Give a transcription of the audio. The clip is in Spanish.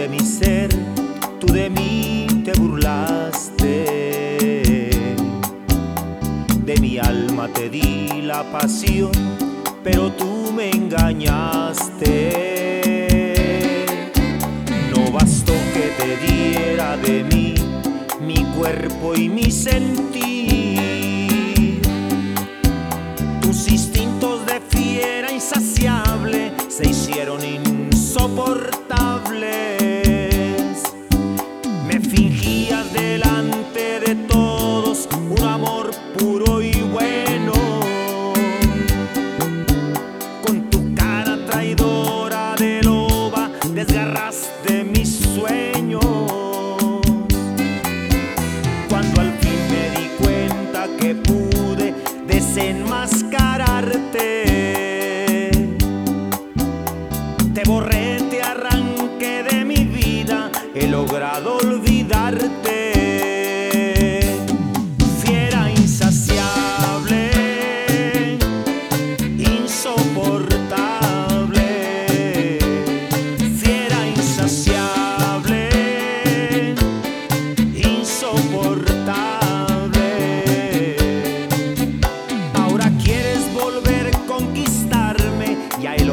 de mi ser, tú de mí te burlaste. De mi alma te di la pasión, pero tú me engañaste. No bastó que te diera de mí mi cuerpo y mi sentir. Tus instintos de fiera insaciable se hicieron insoportables. Me fingías delante de todos un amor puro y bueno. Con tu cara traidora de loba desgarraste mis sueños. Cuando al fin me di cuenta que pude desenmascararte, te borré, te arranqué de mi vida, he logrado olvidarte. Fiera insaciable, insoportable. Fiera insaciable, insoportable. Ahora quieres volver a conquistarme, ya el